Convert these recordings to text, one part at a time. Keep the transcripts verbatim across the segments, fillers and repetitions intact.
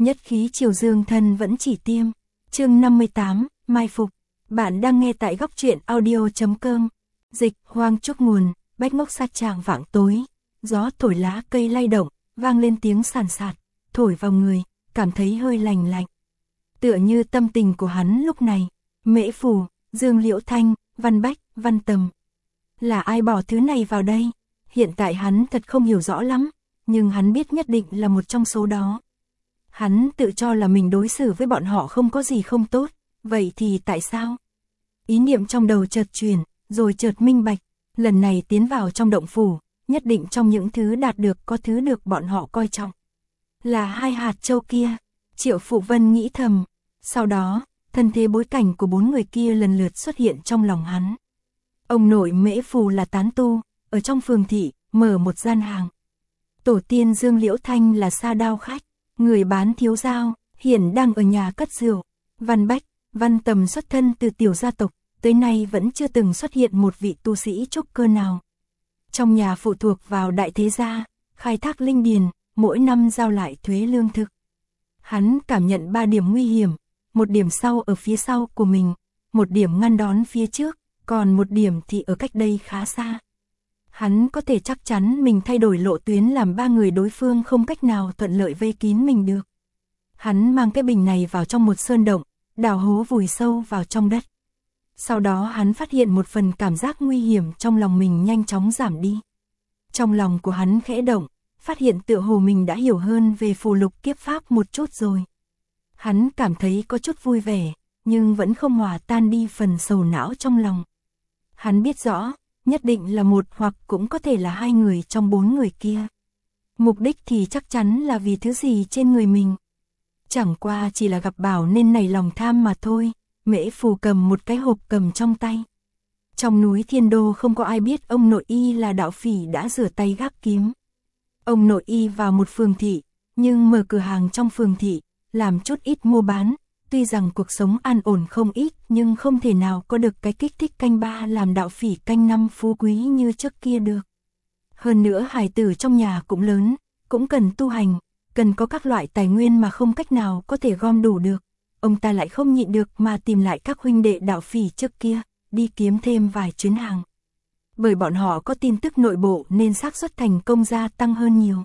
Nhất khí triều dương thân vẫn chỉ tiêm. Chương năm mươi tám, mai phục. Bạn đang nghe tại góc truyện audio chấm com. Dịch, hoang trúc nguồn, bách ngốc sát trạng vạng tối. Gió thổi lá cây lay động, vang lên tiếng sàn sạt, thổi vào người, cảm thấy hơi lành lạnh. Tựa như tâm tình của hắn lúc này, Mễ Phù, Dương Liễu Thanh, Văn Bách, Văn Tầm. Là ai bỏ thứ này vào đây? Hiện tại hắn thật không hiểu rõ lắm, nhưng hắn biết nhất định là một trong số đó. Hắn tự cho là mình đối xử với bọn họ không có gì không tốt, vậy thì tại sao? Ý niệm trong đầu chợt chuyển, rồi chợt minh bạch, lần này tiến vào trong động phủ, nhất định trong những thứ đạt được có thứ được bọn họ coi trọng. Là hai hạt châu kia, Triệu Phụ Vân nghĩ thầm. Sau đó, thân thế bối cảnh của bốn người kia lần lượt xuất hiện trong lòng hắn. Ông nội Mễ Phù là tán tu, ở trong phường thị, mở một gian hàng. Tổ tiên Dương Liễu Thanh là sa đao khách, người bán thiếu dao, hiện đang ở nhà cất rượu. Văn Bách, Văn Tầm xuất thân từ tiểu gia tộc, tới nay vẫn chưa từng xuất hiện một vị tu sĩ trúc cơ nào. Trong nhà phụ thuộc vào đại thế gia, khai thác linh điền, mỗi năm giao lại thuế lương thực. Hắn cảm nhận ba điểm nguy hiểm, một điểm sau ở phía sau của mình, một điểm ngăn đón phía trước, còn một điểm thì ở cách đây khá xa. Hắn có thể chắc chắn mình thay đổi lộ tuyến làm ba người đối phương không cách nào thuận lợi vây kín mình được. Hắn mang cái bình này vào trong một sơn động, đào hố vùi sâu vào trong đất. Sau đó hắn phát hiện một phần cảm giác nguy hiểm trong lòng mình nhanh chóng giảm đi. Trong lòng của hắn khẽ động, phát hiện tựa hồ mình đã hiểu hơn về phù lục kiếp pháp một chút rồi. Hắn cảm thấy có chút vui vẻ, nhưng vẫn không hòa tan đi phần sầu não trong lòng. Hắn biết rõ, nhất định là một hoặc cũng có thể là hai người trong bốn người kia. Mục đích thì chắc chắn là vì thứ gì trên người mình. Chẳng qua chỉ là gặp bảo nên nảy lòng tham mà thôi. Mễ Phù cầm một cái hộp cầm trong tay. Trong núi Thiên Đô không có ai biết ông nội y là đạo phỉ đã rửa tay gác kiếm. Ông nội y vào một phường thị, nhưng mở cửa hàng trong phường thị, làm chút ít mua bán. Tuy rằng cuộc sống an ổn không ít, nhưng không thể nào có được cái kích thích canh ba làm đạo phỉ canh năm phú quý như trước kia được. Hơn nữa hài tử trong nhà cũng lớn, cũng cần tu hành, cần có các loại tài nguyên mà không cách nào có thể gom đủ được. Ông ta lại không nhịn được mà tìm lại các huynh đệ đạo phỉ trước kia, đi kiếm thêm vài chuyến hàng. Bởi bọn họ có tin tức nội bộ nên xác suất thành công gia tăng hơn nhiều.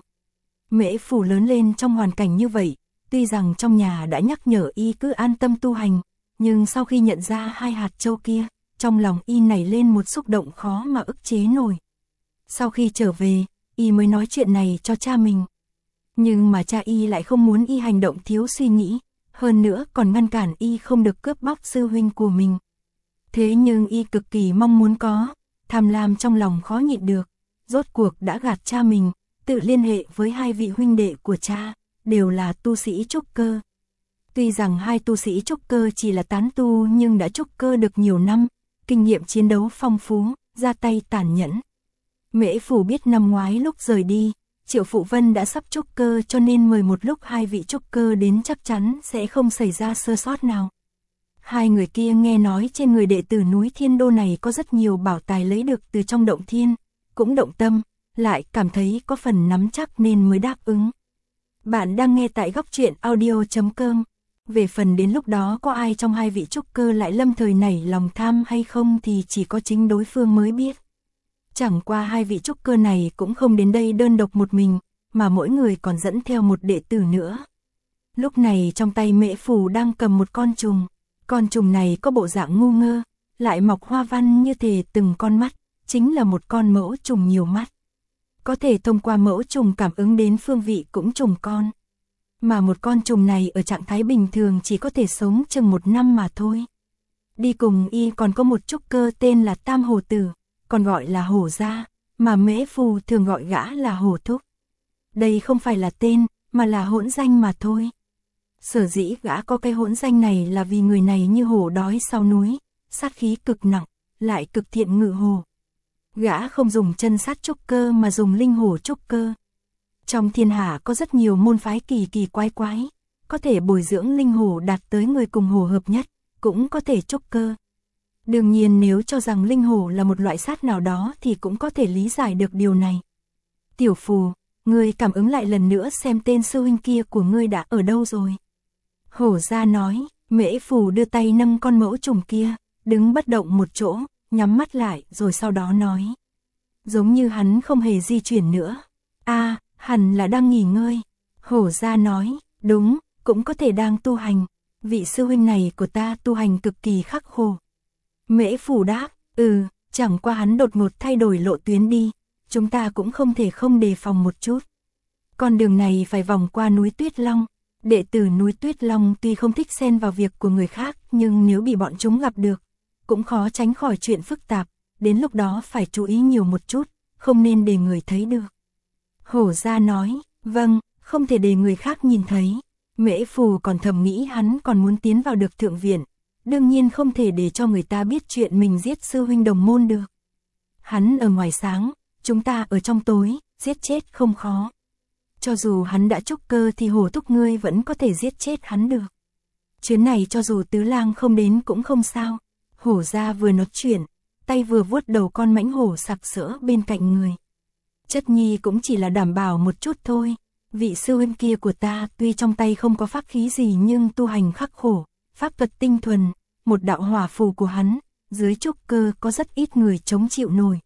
Mễ Phù lớn lên trong hoàn cảnh như vậy, tuy rằng trong nhà đã nhắc nhở y cứ an tâm tu hành, nhưng sau khi nhận ra hai hạt châu kia, trong lòng y nảy lên một xúc động khó mà ức chế nổi. Sau khi trở về, y mới nói chuyện này cho cha mình. Nhưng mà cha y lại không muốn y hành động thiếu suy nghĩ, hơn nữa còn ngăn cản y không được cướp bóc sư huynh của mình. Thế nhưng y cực kỳ mong muốn có, tham lam trong lòng khó nhịn được, rốt cuộc đã gạt cha mình, tự liên hệ với hai vị huynh đệ của cha, đều là tu sĩ trúc cơ. Tuy rằng hai tu sĩ trúc cơ chỉ là tán tu nhưng đã trúc cơ được nhiều năm, kinh nghiệm chiến đấu phong phú, ra tay tàn nhẫn. Mễ Phù biết năm ngoái lúc rời đi, Triệu Phụ Vân đã sắp trúc cơ cho nên mời một lúc hai vị trúc cơ đến chắc chắn sẽ không xảy ra sơ sót nào. Hai người kia nghe nói trên người đệ tử núi Thiên Đô này có rất nhiều bảo tài lấy được từ trong động thiên, cũng động tâm, lại cảm thấy có phần nắm chắc nên mới đáp ứng. Bạn đang nghe tại góc truyện audio chấm com. Về phần đến lúc đó có ai trong hai vị trúc cơ lại lâm thời nảy lòng tham hay không thì chỉ có chính đối phương mới biết. Chẳng qua hai vị trúc cơ này cũng không đến đây đơn độc một mình, mà mỗi người còn dẫn theo một đệ tử nữa. Lúc này trong tay Mễ Phù đang cầm một con trùng. Con trùng này có bộ dạng ngu ngơ, lại mọc hoa văn như thể từng con mắt, chính là một con mẫu trùng nhiều mắt. Có thể thông qua mẫu trùng cảm ứng đến phương vị cũng trùng con. Mà một con trùng này ở trạng thái bình thường chỉ có thể sống chừng một năm mà thôi. Đi cùng y còn có một trúc cơ tên là Tam Hổ Tử, còn gọi là Hổ Gia, mà Mễ Phù thường gọi gã là Hổ Thúc. Đây không phải là tên, mà là hỗn danh mà thôi. Sở dĩ gã có cái hỗn danh này là vì người này như hổ đói sau núi, sát khí cực nặng, lại cực thiện ngự hổ. Gã không dùng chân sát trúc cơ mà dùng linh hổ trúc cơ. Trong thiên hạ có rất nhiều môn phái kỳ kỳ quái quái, có thể bồi dưỡng linh hổ đạt tới người cùng hổ hợp nhất, cũng có thể trúc cơ. Đương nhiên nếu cho rằng linh hổ là một loại sát nào đó thì cũng có thể lý giải được điều này. Tiểu Phù, ngươi cảm ứng lại lần nữa xem tên sư huynh kia của ngươi đã ở đâu rồi. Hổ gia nói, Mễ Phù đưa tay nâng con mẫu trùng kia, đứng bất động một chỗ, nhắm mắt lại rồi sau đó nói. Giống như hắn không hề di chuyển nữa. a à, hẳn là đang nghỉ ngơi. Hổ gia nói, đúng, cũng có thể đang tu hành. Vị sư huynh này của ta tu hành cực kỳ khắc khổ. Mễ Phù đáp, ừ, chẳng qua hắn đột ngột thay đổi lộ tuyến đi. Chúng ta cũng không thể không đề phòng một chút. Con đường này phải vòng qua núi Tuyết Long. Đệ tử núi Tuyết Long tuy không thích xen vào việc của người khác, nhưng nếu bị bọn chúng gặp được, cũng khó tránh khỏi chuyện phức tạp. Đến lúc đó phải chú ý nhiều một chút, không nên để người thấy được. Hổ gia nói, vâng, không thể để người khác nhìn thấy. Mễ Phù còn thầm nghĩ hắn còn muốn tiến vào được thượng viện. Đương nhiên không thể để cho người ta biết chuyện mình giết sư huynh đồng môn được. Hắn ở ngoài sáng, chúng ta ở trong tối, giết chết không khó. Cho dù hắn đã trúc cơ thì hổ thúc ngươi vẫn có thể giết chết hắn được. Chuyến này cho dù tứ lang không đến cũng không sao. Hổ gia vừa nói chuyện, tay vừa vuốt đầu con mãnh hổ sặc sỡ bên cạnh người. Chất nhi cũng chỉ là đảm bảo một chút thôi. Vị sư huynh kia của ta tuy trong tay không có pháp khí gì nhưng tu hành khắc khổ, pháp thuật tinh thuần, một đạo hỏa phù của hắn, dưới trúc cơ có rất ít người chống chịu nổi.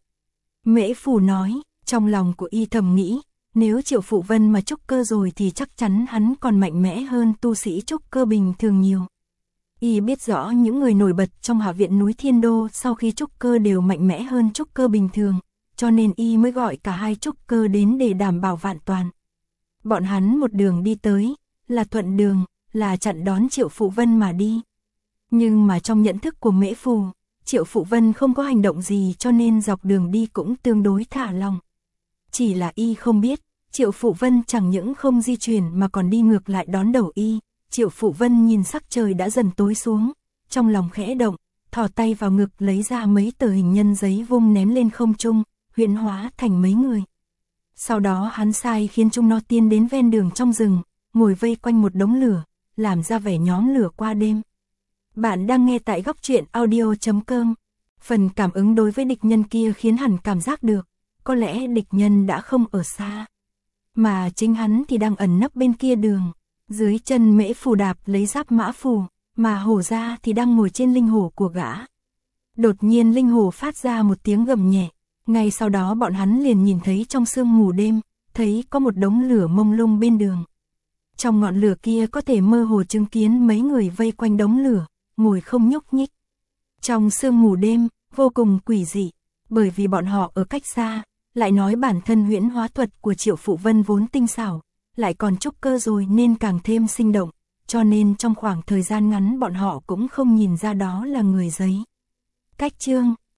Mễ Phù nói, trong lòng của y thầm nghĩ, nếu Triệu Phụ Vân mà trúc cơ rồi thì chắc chắn hắn còn mạnh mẽ hơn tu sĩ trúc cơ bình thường nhiều. Y biết rõ những người nổi bật trong hạ viện núi Thiên Đô sau khi trúc cơ đều mạnh mẽ hơn trúc cơ bình thường, cho nên y mới gọi cả hai trúc cơ đến để đảm bảo vạn toàn. Bọn hắn một đường đi tới, là thuận đường, là chặn đón Triệu Phụ Vân mà đi. Nhưng mà trong nhận thức của Mễ Phù, Triệu Phụ Vân không có hành động gì cho nên dọc đường đi cũng tương đối thả lòng. Chỉ là y không biết, Triệu Phụ Vân chẳng những không di chuyển mà còn đi ngược lại đón đầu y. Triệu Phụ Vân nhìn sắc trời đã dần tối xuống, trong lòng khẽ động, thò tay vào ngực lấy ra mấy tờ hình nhân giấy vung ném lên không trung, huyễn hóa thành mấy người. Sau đó hắn sai khiến chúng nó tiến đến ven đường trong rừng, ngồi vây quanh một đống lửa, làm ra vẻ nhóm lửa qua đêm. Bạn đang nghe tại góc truyện audio chấm com. Phần cảm ứng đối với địch nhân kia khiến hắn cảm giác được, có lẽ địch nhân đã không ở xa, mà chính hắn thì đang ẩn nấp bên kia đường. Dưới chân Mễ Phù đạp lấy giáp mã phù, mà hổ gia thì đang ngồi trên linh hổ của gã. Đột nhiên linh hổ phát ra một tiếng gầm nhẹ, ngay sau đó bọn hắn liền nhìn thấy trong sương mù đêm, thấy có một đống lửa mông lung bên đường. Trong ngọn lửa kia có thể mơ hồ chứng kiến mấy người vây quanh đống lửa, ngồi không nhúc nhích. Trong sương mù đêm, vô cùng quỷ dị, bởi vì bọn họ ở cách xa, lại nói bản thân huyễn hóa thuật của Triệu Phụ Vân vốn tinh xảo, lại còn trúc cơ rồi nên càng thêm sinh động, cho nên trong khoảng thời gian ngắn bọn họ cũng không nhìn ra đó là người giấy. Cách chương